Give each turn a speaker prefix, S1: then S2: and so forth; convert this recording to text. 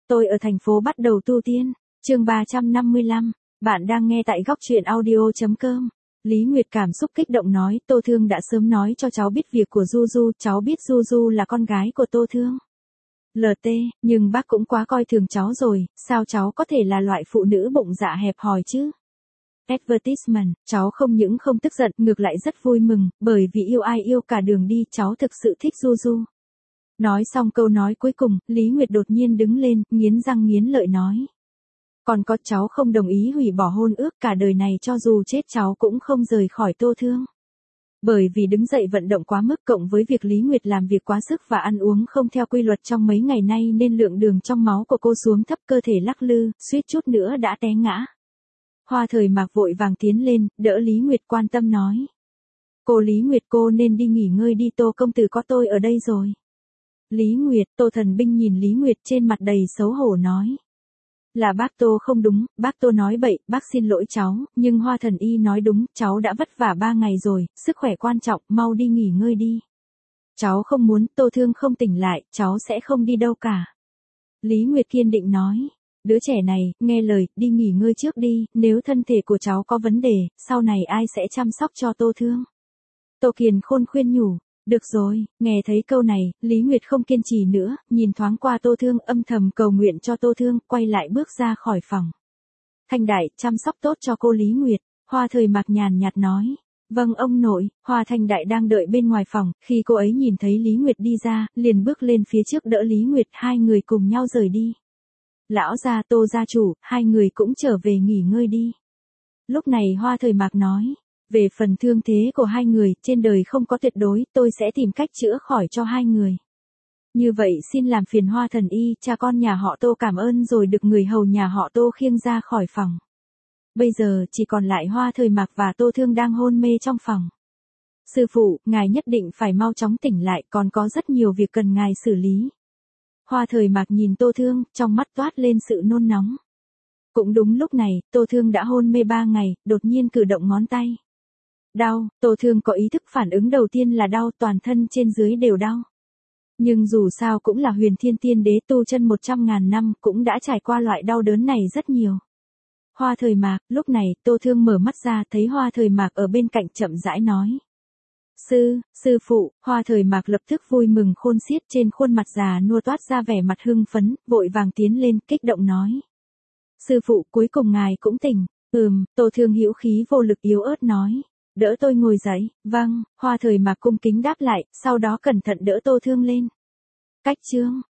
S1: Tôi ở thành phố bắt đầu tu tiên. Chương 355. Bạn đang nghe tại góc truyện audio.com. Lý Nguyệt cảm xúc kích động nói, Tô Thương đã sớm nói cho cháu biết việc của Du Du, cháu biết Du Du là con gái của Tô Thương. LT, nhưng bác cũng quá coi thường cháu rồi, sao cháu có thể là loại phụ nữ bụng dạ hẹp hòi chứ? Advertisement, cháu không những không tức giận, ngược lại rất vui mừng, bởi vì yêu ai yêu cả đường đi, cháu thực sự thích Du Du. Nói xong câu nói cuối cùng, Lý Nguyệt đột nhiên đứng lên, nghiến răng nghiến lợi nói. Còn có, cháu không đồng ý hủy bỏ hôn ước, cả đời này cho dù chết cháu cũng không rời khỏi Tô Thương. Bởi vì đứng dậy vận động quá mức cộng với việc Lý Nguyệt làm việc quá sức và ăn uống không theo quy luật trong mấy ngày nay nên lượng đường trong máu của cô xuống thấp, cơ thể lắc lư, suýt chút nữa đã té ngã. Hoa Thời Mạc vội vàng tiến lên, đỡ Lý Nguyệt quan tâm nói. Cô Lý Nguyệt, cô nên đi nghỉ ngơi đi, Tô công tử có tôi ở đây rồi. Lý Nguyệt, Tô Thần Binh nhìn Lý Nguyệt trên mặt đầy xấu hổ nói. Là bác Tô không đúng, bác Tô nói bậy, bác xin lỗi cháu, nhưng Hoa Thần Y nói đúng, cháu đã vất vả 3 ngày rồi, sức khỏe quan trọng, mau đi nghỉ ngơi đi. Cháu không muốn, Tô Thương không tỉnh lại, cháu sẽ không đi đâu cả. Lý Nguyệt kiên định nói. Đứa trẻ này, nghe lời, đi nghỉ ngơi trước đi, nếu thân thể của cháu có vấn đề, sau này ai sẽ chăm sóc cho Tô Thương? Tô Kiền Khôn khuyên nhủ. Được rồi, nghe thấy câu này, Lý Nguyệt không kiên trì nữa, nhìn thoáng qua Tô Thương âm thầm cầu nguyện cho Tô Thương, quay lại bước ra khỏi phòng. Thanh Đại, chăm sóc tốt cho cô Lý Nguyệt, Hoa Thời Mạc nhàn nhạt nói. Vâng ông nội, Hoa Thanh Đại đang đợi bên ngoài phòng, khi cô ấy nhìn thấy Lý Nguyệt đi ra, liền bước lên phía trước đỡ Lý Nguyệt, hai người cùng nhau rời đi. Lão gia, Tô gia chủ, hai người cũng trở về nghỉ ngơi đi. Lúc này Hoa Thời Mạc nói. Về phần thương thế của hai người, trên đời không có tuyệt đối, tôi sẽ tìm cách chữa khỏi cho hai người. Như vậy xin làm phiền Hoa Thần Y, cha con nhà họ Tô cảm ơn rồi được người hầu nhà họ Tô khiêng ra khỏi phòng. Bây giờ chỉ còn lại Hoa Thời Mạc và Tô Thương đang hôn mê trong phòng. Sư phụ, ngài nhất định phải mau chóng tỉnh lại, còn có rất nhiều việc cần ngài xử lý. Hoa Thời Mạc nhìn Tô Thương, trong mắt toát lên sự nôn nóng. Cũng đúng lúc này, Tô Thương đã hôn mê 3 ngày, đột nhiên cử động ngón tay. Đau, Tô Thương có ý thức phản ứng đầu tiên là đau, toàn thân trên dưới đều đau. Nhưng dù sao cũng là Huyền Thiên Tiên Đế tu chân 100.000 năm, cũng đã trải qua loại đau đớn này rất nhiều. Hoa Thời Mạc, lúc này, Tô Thương mở mắt ra thấy Hoa Thời Mạc ở bên cạnh chậm rãi nói. Sư phụ, Hoa Thời Mạc lập tức vui mừng khôn xiết, trên khuôn mặt già nua toát ra vẻ mặt hưng phấn, vội vàng tiến lên, kích động nói. Sư phụ, cuối cùng ngài cũng tỉnh. Tô Thương hữu khí vô lực yếu ớt nói. Đỡ tôi ngồi dậy. Vâng, Hoa Thời Mạc cung kính đáp lại, sau đó cẩn thận đỡ Tô Thương lên. Cách chương